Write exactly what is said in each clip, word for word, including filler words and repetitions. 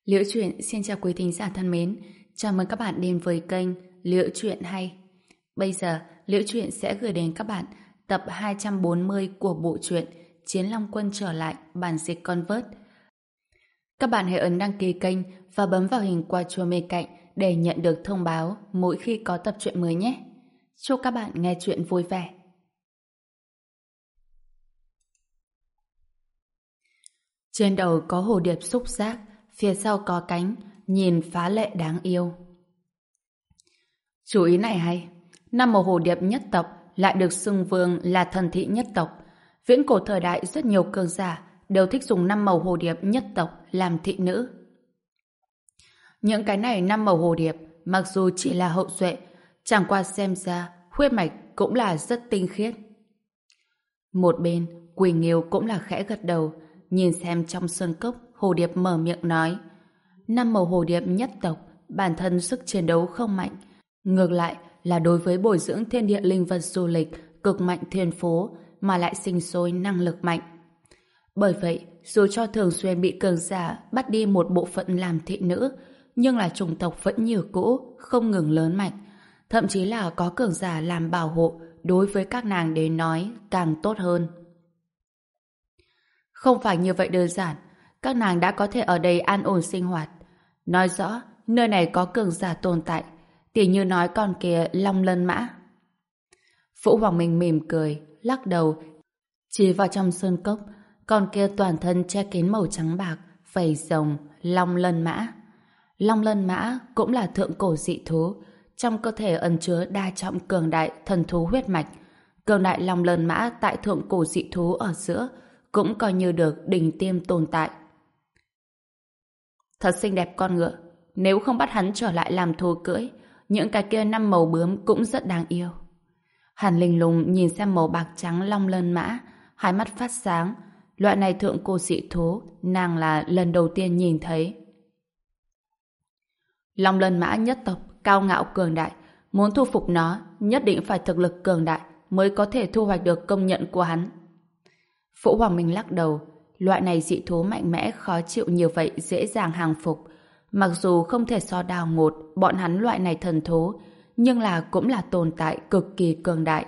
Liễu Chuyện xin chào quý thính giả thân mến. Chào mừng các bạn đến với kênh Liễu Chuyện hay. Bây giờ, Liễu Chuyện sẽ gửi đến các bạn tập hai trăm bốn mươi của bộ truyện Chiến Long Quân trở lại bản dịch Convert. Các bạn hãy ấn đăng ký kênh và bấm vào hình quả chuông bên cạnh để nhận được thông báo mỗi khi có tập truyện mới nhé. Chúc các bạn nghe truyện vui vẻ. Trên đầu có hồ điệp xúc giác, phía sau có cánh, nhìn phá lệ đáng yêu. Chú ý này hay, năm màu hồ điệp nhất tộc lại được xưng vương là thần thị nhất tộc. Viễn cổ thời đại rất nhiều cường giả đều thích dùng năm màu hồ điệp nhất tộc làm thị nữ. Những cái này năm màu hồ điệp mặc dù chỉ là hậu duệ, chẳng qua xem ra huyết mạch cũng là rất tinh khiết. Một bên, Quỳnh Nghiêu cũng là khẽ gật đầu, nhìn xem trong sơn cốc, hồ điệp mở miệng nói: năm màu hồ điệp nhất tộc, bản thân sức chiến đấu không mạnh, ngược lại là đối với bồi dưỡng thiên địa linh vật du lịch cực mạnh thiên phú mà lại sinh sôi năng lực mạnh. Bởi vậy, dù cho thường xuyên bị cường giả bắt đi một bộ phận làm thị nữ, nhưng là chủng tộc vẫn như cũ, không ngừng lớn mạnh. Thậm chí là có cường giả làm bảo hộ đối với các nàng đến nói càng tốt hơn. Không phải như vậy đơn giản, các nàng đã có thể ở đây an ổn sinh hoạt. Nói rõ, nơi này có cường giả tồn tại, tỉ như nói con kia Long Lân Mã. Vũ Hoàng Minh mỉm cười, lắc đầu, chỉ vào trong sơn cốc, con kia toàn thân che kín màu trắng bạc, vảy rồng, Long Lân Mã. Long Lân Mã cũng là thượng cổ dị thú, trong cơ thể ẩn chứa đa trọng cường đại thần thú huyết mạch. Cường đại Long Lân Mã tại thượng cổ dị thú ở giữa cũng coi như được đỉnh tiêm tồn tại. Thật xinh đẹp con ngựa, nếu không bắt hắn trở lại làm thú cưỡi, những cái kia năm màu bướm cũng rất đáng yêu. Hàn Linh Lung nhìn xem màu bạc trắng Long Lân Mã, hai mắt phát sáng. Loại này thượng cổ dị thú, nàng là lần đầu tiên nhìn thấy. Long Lân Mã nhất tộc, cao ngạo cường đại, muốn thu phục nó, nhất định phải thực lực cường đại mới có thể thu hoạch được công nhận của hắn. Vũ Hoàng Minh lắc đầu, loại này dị thú mạnh mẽ khó chịu như vậy dễ dàng hàng phục. Mặc dù không thể so đào ngột bọn hắn loại này thần thú, nhưng là cũng là tồn tại cực kỳ cường đại.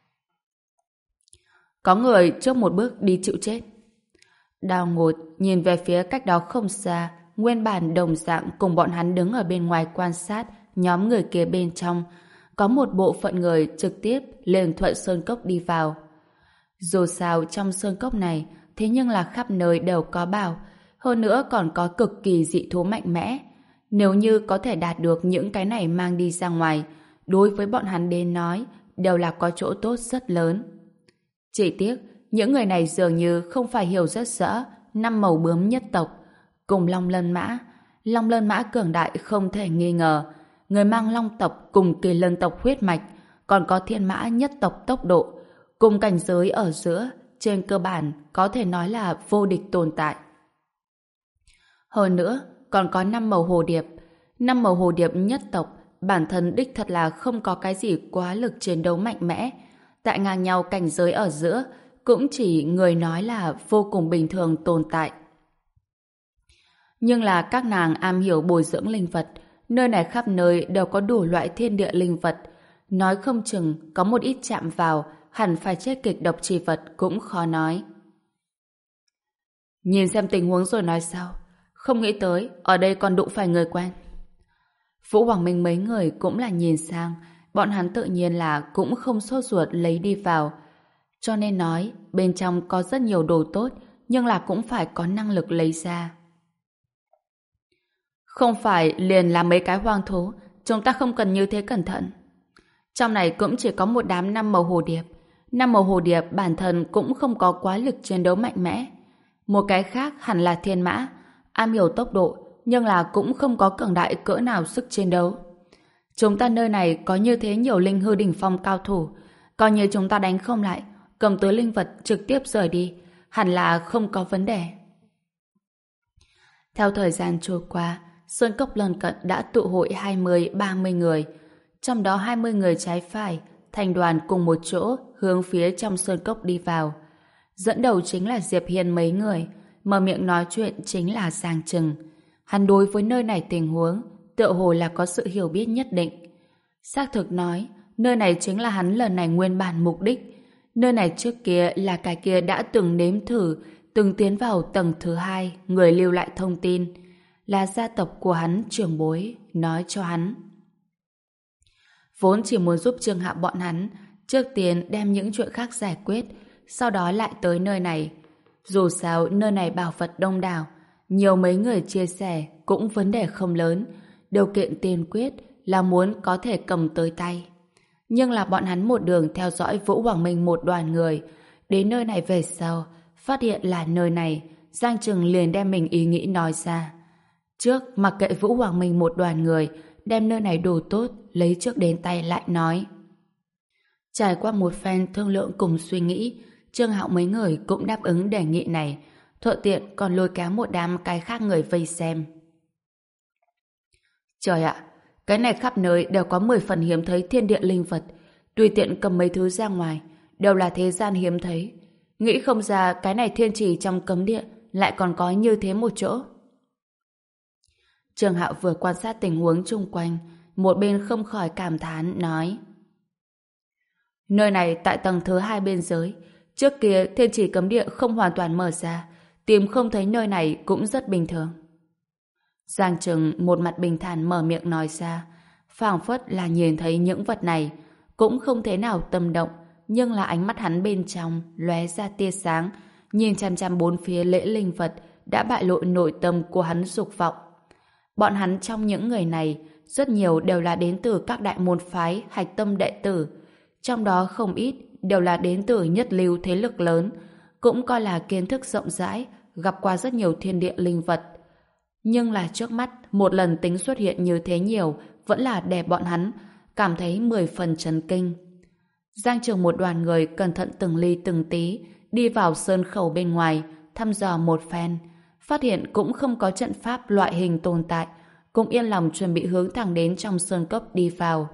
Có người trước một bước đi chịu chết. Đào ngột nhìn về phía cách đó không xa, nguyên bản đồng dạng cùng bọn hắn đứng ở bên ngoài quan sát nhóm người kia bên trong. Có một bộ phận người trực tiếp lên Thuận Sơn Cốc đi vào. Dù sao trong sơn cốc này, thế nhưng là khắp nơi đều có bảo, hơn nữa còn có cực kỳ dị thú mạnh mẽ. Nếu như có thể đạt được những cái này mang đi ra ngoài, đối với bọn hắn đến nói, đều là có chỗ tốt rất lớn. Chỉ tiếc, những người này dường như không phải hiểu rất rõ năm màu bướm nhất tộc, cùng Long Lân Mã. Long Lân Mã cường đại không thể nghi ngờ, người mang Long tộc cùng Kỳ Lân tộc huyết mạch, còn có Thiên Mã nhất tộc tốc độ, cùng cảnh giới ở giữa, trên cơ bản có thể nói là vô địch tồn tại. Hơn nữa, còn có năm màu hồ điệp. Năm màu hồ điệp nhất tộc, bản thân đích thật là không có cái gì quá lực chiến đấu mạnh mẽ. Tại ngang nhau cảnh giới ở giữa, cũng chỉ người nói là vô cùng bình thường tồn tại. Nhưng là các nàng am hiểu bồi dưỡng linh vật, nơi này khắp nơi đều có đủ loại thiên địa linh vật. Nói không chừng có một ít chạm vào, hẳn phải chết kịch độc chi vật cũng khó nói. Nhìn xem tình huống rồi nói sao. Không nghĩ tới, ở đây còn đụng phải người quen. Vũ Hoàng Minh mấy người cũng là nhìn sang, bọn hắn tự nhiên là cũng không sốt ruột lấy đi vào. Cho nên nói, bên trong có rất nhiều đồ tốt, nhưng là cũng phải có năng lực lấy ra. Không phải liền là mấy cái hoang thú, chúng ta không cần như thế cẩn thận. Trong này cũng chỉ có một đám năm màu hồ điệp. Năm màu hồ điệp bản thân cũng không có quá lực chiến đấu mạnh mẽ. Một cái khác hẳn là Thiên Mã, am hiểu tốc độ, nhưng là cũng không có cường đại cỡ nào sức chiến đấu. Chúng ta nơi này có như thế nhiều linh hư đỉnh phong cao thủ, coi như chúng ta đánh không lại, cầm tới linh vật trực tiếp rời đi, hẳn là không có vấn đề. Theo thời gian trôi qua, sơn cốc lân cận đã tụ hội hai mươi ba mươi người, trong đó hai mươi người trái phải thành đoàn cùng một chỗ hướng phía trong sơn cốc đi vào. Dẫn đầu chính là Diệp Hiên mấy người, mở miệng nói chuyện chính là Giang Trừng. Hắn đối với nơi này tình huống tựa hồ là có sự hiểu biết nhất định. Xác thực nói, nơi này chính là hắn lần này nguyên bản mục đích. Nơi này trước kia là cái kia đã từng nếm thử, từng tiến vào tầng thứ hai, người lưu lại thông tin. Là gia tộc của hắn trưởng bối, nói cho hắn. Vốn chỉ muốn giúp Trương Hạo bọn hắn, trước tiên đem những chuyện khác giải quyết, sau đó lại tới nơi này. Dù sao, nơi này bảo vật đông đảo, nhiều mấy người chia sẻ cũng vấn đề không lớn. Điều kiện tiên quyết là muốn có thể cầm tới tay. Nhưng là bọn hắn một đường theo dõi Vũ Hoàng Minh một đoàn người. Đến nơi này về sau, phát hiện là nơi này, Giang Trừng liền đem mình ý nghĩ nói ra. Trước mặc kệ Vũ Hoàng Minh một đoàn người, đem nơi này đồ tốt, lấy trước đến tay lại nói. Trải qua một phen thương lượng cùng suy nghĩ, Trương Hạo mấy người cũng đáp ứng đề nghị này, thuận tiện còn lôi kéo một đám cái khác người vây xem. Trời ạ, cái này khắp nơi đều có mười phần hiếm thấy thiên địa linh vật, tùy tiện cầm mấy thứ ra ngoài, đều là thế gian hiếm thấy. Nghĩ không ra cái này thiên trì trong cấm địa lại còn có như thế một chỗ. Trương Hạo vừa quan sát tình huống chung quanh, một bên không khỏi cảm thán nói: nơi này tại tầng thứ hai biên giới, trước kia thiên trì cấm địa không hoàn toàn mở ra, tìm không thấy nơi này cũng rất bình thường. Giang Trừng một mặt bình thản mở miệng nói ra, phảng phất là nhìn thấy những vật này, cũng không thế nào tâm động, nhưng là ánh mắt hắn bên trong lóe ra tia sáng, nhìn chăm chăm bốn phía lễ linh vật đã bại lộ nội tâm của hắn dục vọng. Bọn hắn trong những người này, rất nhiều đều là đến từ các đại môn phái hạch tâm đệ tử, trong đó không ít đều là đến từ nhất lưu thế lực lớn, cũng coi là kiến thức rộng rãi, gặp qua rất nhiều thiên địa linh vật. Nhưng là trước mắt, một lần tính xuất hiện như thế nhiều, vẫn là để bọn hắn cảm thấy mười phần chấn kinh. Giang Trường một đoàn người cẩn thận từng ly từng tí, đi vào sơn khẩu bên ngoài, thăm dò một phen, phát hiện cũng không có trận pháp loại hình tồn tại, cũng yên lòng chuẩn bị hướng thẳng đến trong sơn cốc đi vào.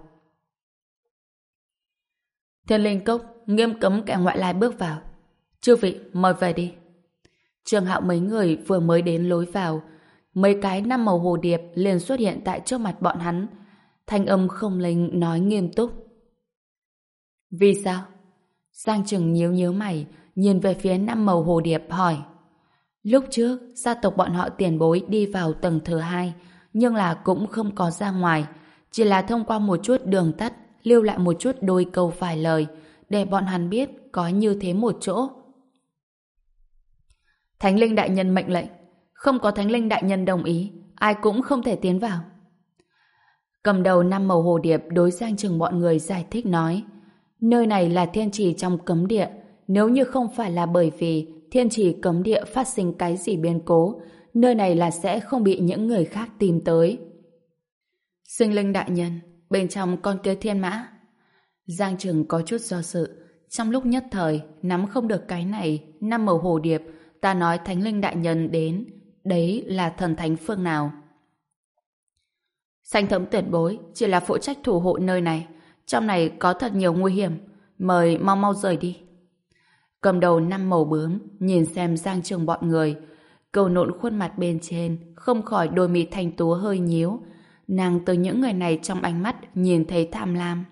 Thiên linh cốc nghiêm cấm kẻ ngoại lai bước vào. Chư vị, mời về đi. Trương Hạo mấy người vừa mới đến lối vào, mấy cái năm màu hồ điệp liền xuất hiện tại trước mặt bọn hắn. Thanh âm không linh nói nghiêm túc. Vì sao? Giang Trừng nhíu nhíu mày, nhìn về phía năm màu hồ điệp hỏi. Lúc trước, gia tộc bọn họ tiền bối đi vào tầng thứ hai, nhưng là cũng không có ra ngoài, chỉ là thông qua một chút đường tắt, lưu lại một chút đôi câu vài lời, để bọn hắn biết có như thế một chỗ. Thánh linh đại nhân mệnh lệnh, không có thánh linh đại nhân đồng ý, ai cũng không thể tiến vào. Cầm đầu năm màu hồ điệp đối Giang Trừng bọn người giải thích nói, nơi này là thiên trì trong cấm địa, nếu như không phải là bởi vì thiên trì cấm địa phát sinh cái gì biến cố, nơi này là sẽ không bị những người khác tìm tới. Sinh linh đại nhân, bên trong con kia thiên mã. Giang Trừng có chút do dự, trong lúc nhất thời nắm không được cái này. Năm màu hồ điệp, ta nói thánh linh đại nhân đến, đấy là thần thánh phương nào? Sanh thấm tuyệt bối chỉ là phụ trách thủ hộ nơi này, trong này có thật nhiều nguy hiểm, mời mau mau rời đi. Cầm đầu năm màu bướm nhìn xem Giang Trừng bọn người, cầu nộn khuôn mặt bên trên không khỏi đôi mi thanh tú hơi nhíu. Nàng từ những người này trong ánh mắt nhìn thấy tham lam.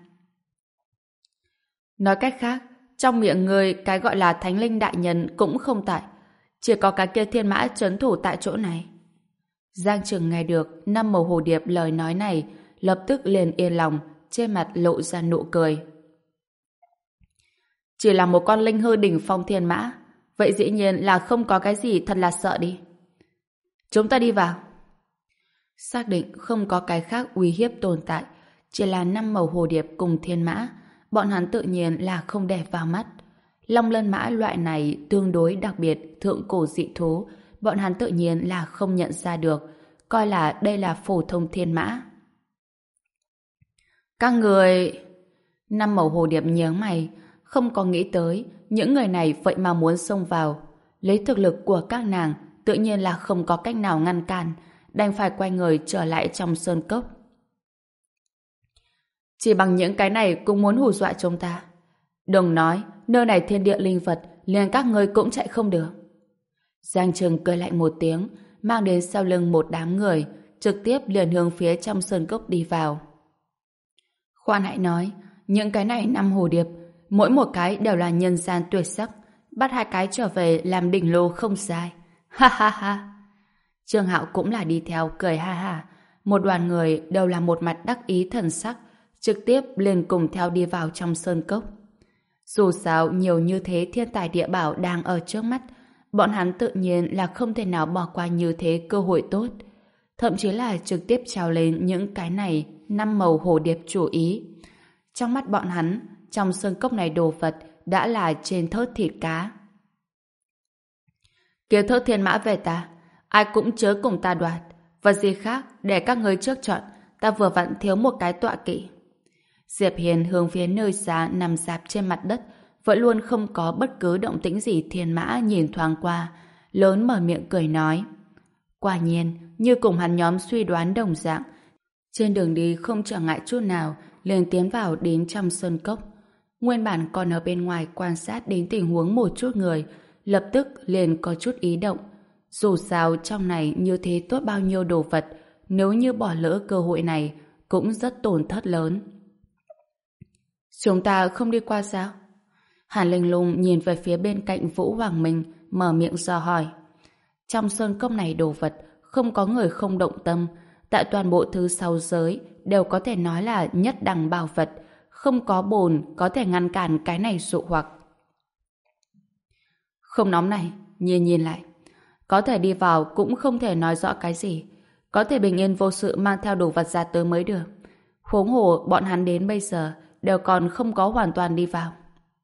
Nói cách khác, trong miệng người cái gọi là thánh linh đại nhân cũng không tại, chỉ có cái kia thiên mã trấn thủ tại chỗ này. Giang Trừng nghe được năm màu hồ điệp lời nói này, lập tức liền yên lòng, trên mặt lộ ra nụ cười. Chỉ là một con linh hư đỉnh phong thiên mã, vậy dĩ nhiên là không có cái gì thật là sợ đi. Chúng ta đi vào. Xác định không có cái khác uy hiếp tồn tại, chỉ là năm màu hồ điệp cùng thiên mã, bọn hắn tự nhiên là không để vào mắt. Long lân mã loại này tương đối đặc biệt, thượng cổ dị thú, bọn hắn tự nhiên là không nhận ra được, coi là đây là phổ thông thiên mã. Các người... Năm màu hồ điệp nhớ mày, không có nghĩ tới những người này vậy mà muốn xông vào. Lấy thực lực của các nàng, tự nhiên là không có cách nào ngăn cản, đành phải quay người trở lại trong sơn cốc. Chỉ bằng những cái này cũng muốn hù dọa chúng ta. Đừng nói, nơi này thiên địa linh vật, liền các ngươi cũng chạy không được. Giang Trừng cười lạnh một tiếng, mang đến sau lưng một đám người, trực tiếp liền hướng phía trong sơn cốc đi vào. Khoan hãy nói, những cái này năm hồ điệp, mỗi một cái đều là nhân gian tuyệt sắc, bắt hai cái trở về làm đỉnh lô không sai. Ha ha ha. Trương Hạo cũng là đi theo cười ha ha. Một đoàn người đều là một mặt đắc ý thần sắc, trực tiếp liền cùng theo đi vào trong sơn cốc. Dù sao nhiều như thế thiên tài địa bảo đang ở trước mắt, bọn hắn tự nhiên là không thể nào bỏ qua như thế cơ hội tốt. Thậm chí là trực tiếp trao lên những cái này năm màu hồ điệp chủ ý. Trong mắt bọn hắn, trong sơn cốc này đồ vật đã là trên thớt thịt cá. Kia thớt thiên mã về ta, ai cũng chớ cùng ta đoạt. Vật gì khác để các người trước chọn, ta vừa vặn thiếu một cái tọa kỵ. Diệp Hiền hướng phía nơi xa nằm rạp trên mặt đất, vẫn luôn không có bất cứ động tĩnh gì. Thiên mã nhìn thoáng qua, lớn mở miệng cười nói. Quả nhiên, như cùng hắn nhóm suy đoán đồng dạng, trên đường đi không trở ngại chút nào, liền tiến vào đến trong sơn cốc. Nguyên bản còn ở bên ngoài quan sát đến tình huống một chút người, lập tức liền có chút ý động. Dù sao trong này như thế tốt bao nhiêu đồ vật, nếu như bỏ lỡ cơ hội này, cũng rất tổn thất lớn. Chúng ta không đi qua sao? Hàn Linh Lung nhìn về phía bên cạnh Vũ Hoàng Minh, mở miệng dò hỏi. Trong sơn cốc này đồ vật, không có người không động tâm. Tại toàn bộ thứ sáu giới, đều có thể nói là nhất đẳng bảo vật. Không có bồn có thể ngăn cản cái này dụ hoặc. Không nóng này, nhìn nhìn lại. Có thể đi vào cũng không thể nói rõ cái gì. Có thể bình yên vô sự mang theo đồ vật ra tới mới được. Huống hồ bọn hắn đến bây giờ đều còn không có hoàn toàn đi vào.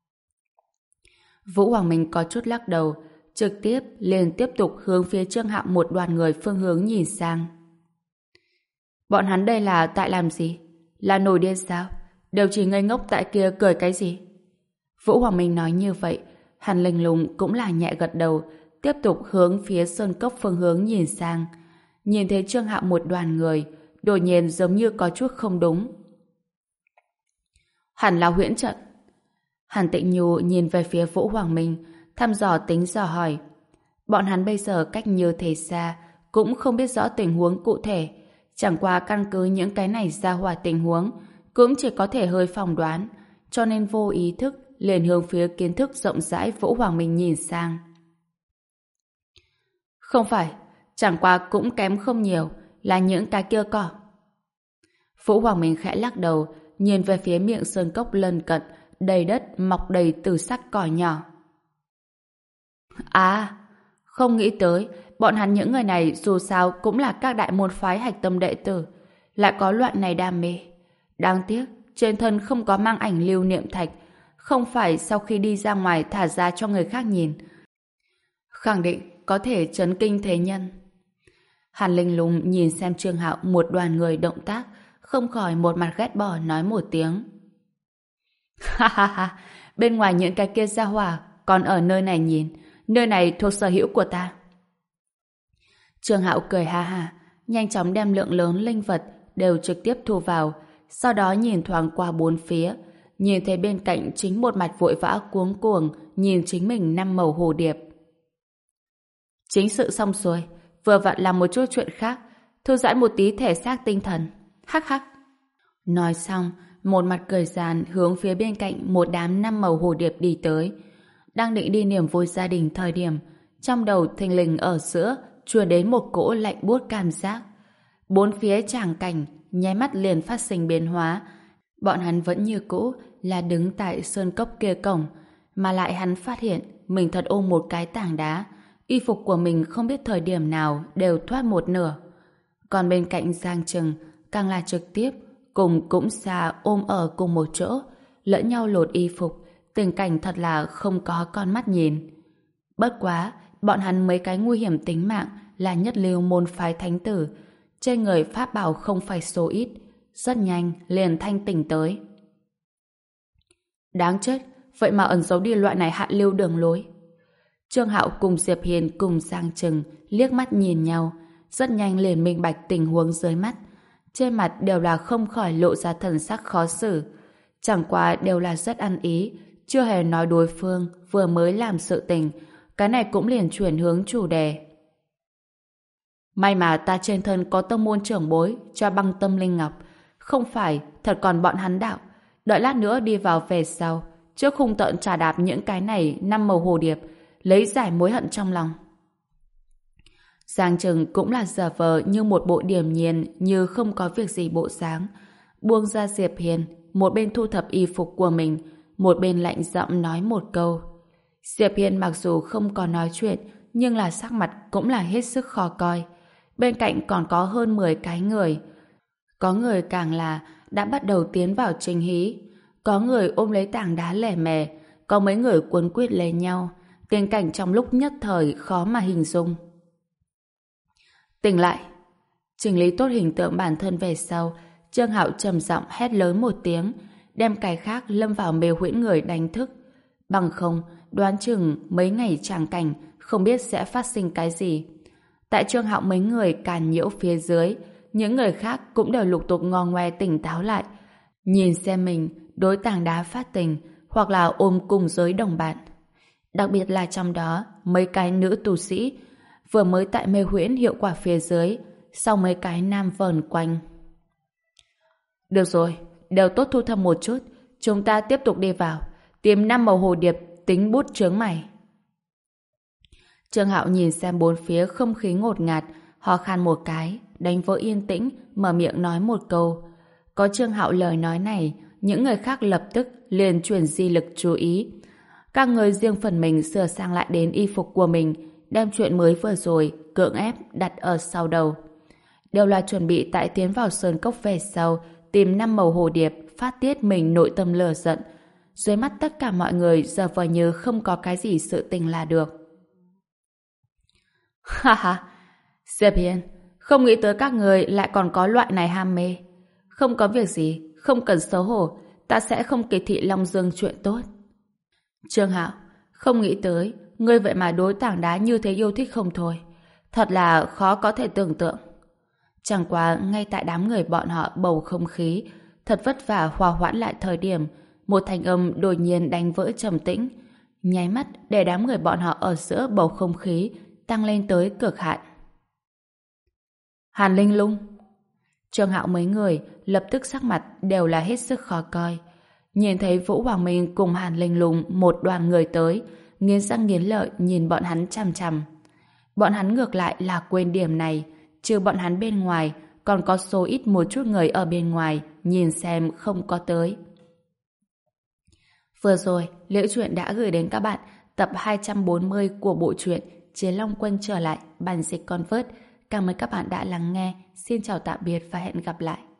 Vũ Hoàng Minh có chút lắc đầu, trực tiếp liền tiếp tục hướng phía Trương Hạo một đoàn người phương hướng nhìn sang. Bọn hắn đây là tại làm gì? Là nổi điên sao? Đều chỉ ngây ngốc tại kia cười cái gì? Vũ Hoàng Minh nói như vậy, Hàn Linh Lung cũng là nhẹ gật đầu, tiếp tục hướng phía sơn cốc phương hướng nhìn sang. Nhìn thấy Trương Hạo một đoàn người, đột nhiên giống như có chút không đúng. Hẳn là huyễn trận. Hàn Tịnh Nhu nhìn về phía Vũ Hoàng Minh, thăm dò tính dò hỏi. Bọn hắn bây giờ cách như thế xa, cũng không biết rõ tình huống cụ thể. Chẳng qua căn cứ những cái này ra hòa tình huống, cũng chỉ có thể hơi phỏng đoán, cho nên vô ý thức liền hướng phía kiến thức rộng rãi Vũ Hoàng Minh nhìn sang. Không phải, chẳng qua cũng kém không nhiều, là những cái kia cỏ. Vũ Hoàng Minh khẽ lắc đầu, nhìn về phía miệng sơn cốc lân cận, đầy đất mọc đầy từ sắc cỏ nhỏ. À, không nghĩ tới, bọn hắn những người này dù sao cũng là các đại môn phái hạch tâm đệ tử, lại có loại này đam mê. Đáng tiếc, trên thân không có mang ảnh lưu niệm thạch, không phải sau khi đi ra ngoài thả ra cho người khác nhìn. Khẳng định có thể chấn kinh thế nhân. Hàn Linh Lung nhìn xem Trương Hạo một đoàn người động tác, không khỏi một mặt ghét bỏ nói một tiếng. Ha ha ha, bên ngoài những cái kia ra hỏa, còn ở nơi này nhìn, nơi này thuộc sở hữu của ta. Trương Hạo cười ha ha, nhanh chóng đem lượng lớn linh vật đều trực tiếp thu vào, sau đó nhìn thoáng qua bốn phía, nhìn thấy bên cạnh chính một mặt vội vã cuống cuồng, nhìn chính mình năm màu hồ điệp. Chính sự xong xuôi, vừa vặn làm một chút chuyện khác, thư giãn một tí thể xác tinh thần. Hắc hắc. Nói xong, một mặt cười giàn hướng phía bên cạnh một đám năm màu hồ điệp đi tới. Đang định đi niềm vui gia đình thời điểm, trong đầu thình lình ở giữa truyền đến một cỗ lạnh buốt cảm giác. Bốn phía tràng cảnh nháy mắt liền phát sinh biến hóa. Bọn hắn vẫn như cũ là đứng tại sơn cốc kia cổng, mà lại hắn phát hiện mình thật ôm một cái tảng đá. Y phục của mình không biết thời điểm nào đều thoát một nửa. Còn bên cạnh Giang Trừng càng là trực tiếp cùng cũng xa ôm ở cùng một chỗ, lẫn nhau lột y phục, tình cảnh thật là không có con mắt nhìn. Bất quá, bọn hắn mấy cái nguy hiểm tính mạng là nhất lưu môn phái thánh tử, trên người pháp bảo không phải số ít, rất nhanh liền thanh tỉnh tới. Đáng chết, vậy mà ẩn giấu đi loại này hạ lưu đường lối. Trương Hạo cùng Diệp Hiền cùng Giang Trừng liếc mắt nhìn nhau, rất nhanh liền minh bạch tình huống dưới mắt. Trên mặt đều là không khỏi lộ ra thần sắc khó xử. Chẳng qua đều là rất ăn ý, chưa hề nói đối phương vừa mới làm sự tình, cái này cũng liền chuyển hướng chủ đề. May mà ta trên thân có tông môn trưởng bối cho băng tâm linh ngọc. Không phải, thật còn bọn hắn đạo. Đợi lát nữa đi vào về sau, trước khung tợn trà đạp những cái này năm màu hồ điệp, lấy giải mối hận trong lòng. Giang Trừng cũng là giả vờ như một bộ điềm nhiên, như không có việc gì bộ dáng. Buông ra Diệp Hiên, một bên thu thập y phục của mình, một bên lạnh giọng nói một câu. Diệp Hiên mặc dù không có nói chuyện, nhưng là sắc mặt cũng là hết sức khó coi. Bên cạnh còn có hơn mười cái người. Có người càng là đã bắt đầu tiến vào trình hí. Có người ôm lấy tảng đá lẻ mè, có mấy người cuốn quýt lên nhau. Tình cảnh trong lúc nhất thời khó mà hình dung. Tỉnh lại. Chỉnh lý tốt hình tượng bản thân về sau, Trương Hạo trầm giọng hét lớn một tiếng, đem cái khác lâm vào mê huyễn người đánh thức. Bằng không, đoán chừng mấy ngày tràng cảnh không biết sẽ phát sinh cái gì. Tại Trương Hạo mấy người càn nhiễu phía dưới, những người khác cũng đều lục tục ngò ngoe tỉnh táo lại, nhìn xem mình đối tảng đá phát tình hoặc là ôm cùng giới đồng bạn. Đặc biệt là trong đó mấy cái nữ tu sĩ vừa mới tại mê huyễn hiệu quả phía dưới, sau mấy cái nam vờn quanh. Được rồi, đều tốt thu thập một chút, chúng ta tiếp tục đi vào, tìm năm màu hồ điệp tính bút chướng mày. Trương Hạo nhìn xem bốn phía không khí ngột ngạt, ho khan một cái, đánh vỡ yên tĩnh, mở miệng nói một câu. Có Trương Hạo lời nói này, những người khác lập tức liền chuyển di lực chú ý. Các người riêng phần mình sửa sang lại đến y phục của mình, đem chuyện mới vừa rồi cưỡng ép đặt ở sau đầu. Đều là chuẩn bị tại tiến vào sơn cốc về sau, tìm năm màu hồ điệp, phát tiết mình nội tâm lửa giận. Dưới mắt tất cả mọi người giờ vờ như không có cái gì sự tình là được. Ha ha, Diệp Hiên, không nghĩ tới các người lại còn có loại này ham mê. Không có việc gì, không cần xấu hổ, ta sẽ không kỳ thị Long Dương chuyện tốt. Trương Hạo, không nghĩ tới, ngươi vậy mà đối tảng đá như thế yêu thích không thôi. Thật là khó có thể tưởng tượng. Chẳng qua ngay tại đám người bọn họ bầu không khí, thật vất vả hòa hoãn lại thời điểm, một thanh âm đột nhiên đánh vỡ trầm tĩnh, nháy mắt để đám người bọn họ ở giữa bầu không khí tăng lên tới cực hạn. Hàn Linh Lung. Trương Hạo mấy người lập tức sắc mặt đều là hết sức khó coi. Nhìn thấy Vũ Hoàng Minh cùng Hàn Linh Lung một đoàn người tới, nghiến răng nghiến lợi nhìn bọn hắn chằm chằm. Bọn hắn ngược lại là quên điểm này, trừ bọn hắn bên ngoài, còn có số ít một chút người ở bên ngoài nhìn xem không có tới. Vừa rồi, Liễu Chuyện đã gửi đến các bạn tập hai trăm bốn mươi của bộ truyện Chiến Long Quân trở lại, bản dịch Convert. Cảm ơn các bạn đã lắng nghe. Xin chào tạm biệt và hẹn gặp lại.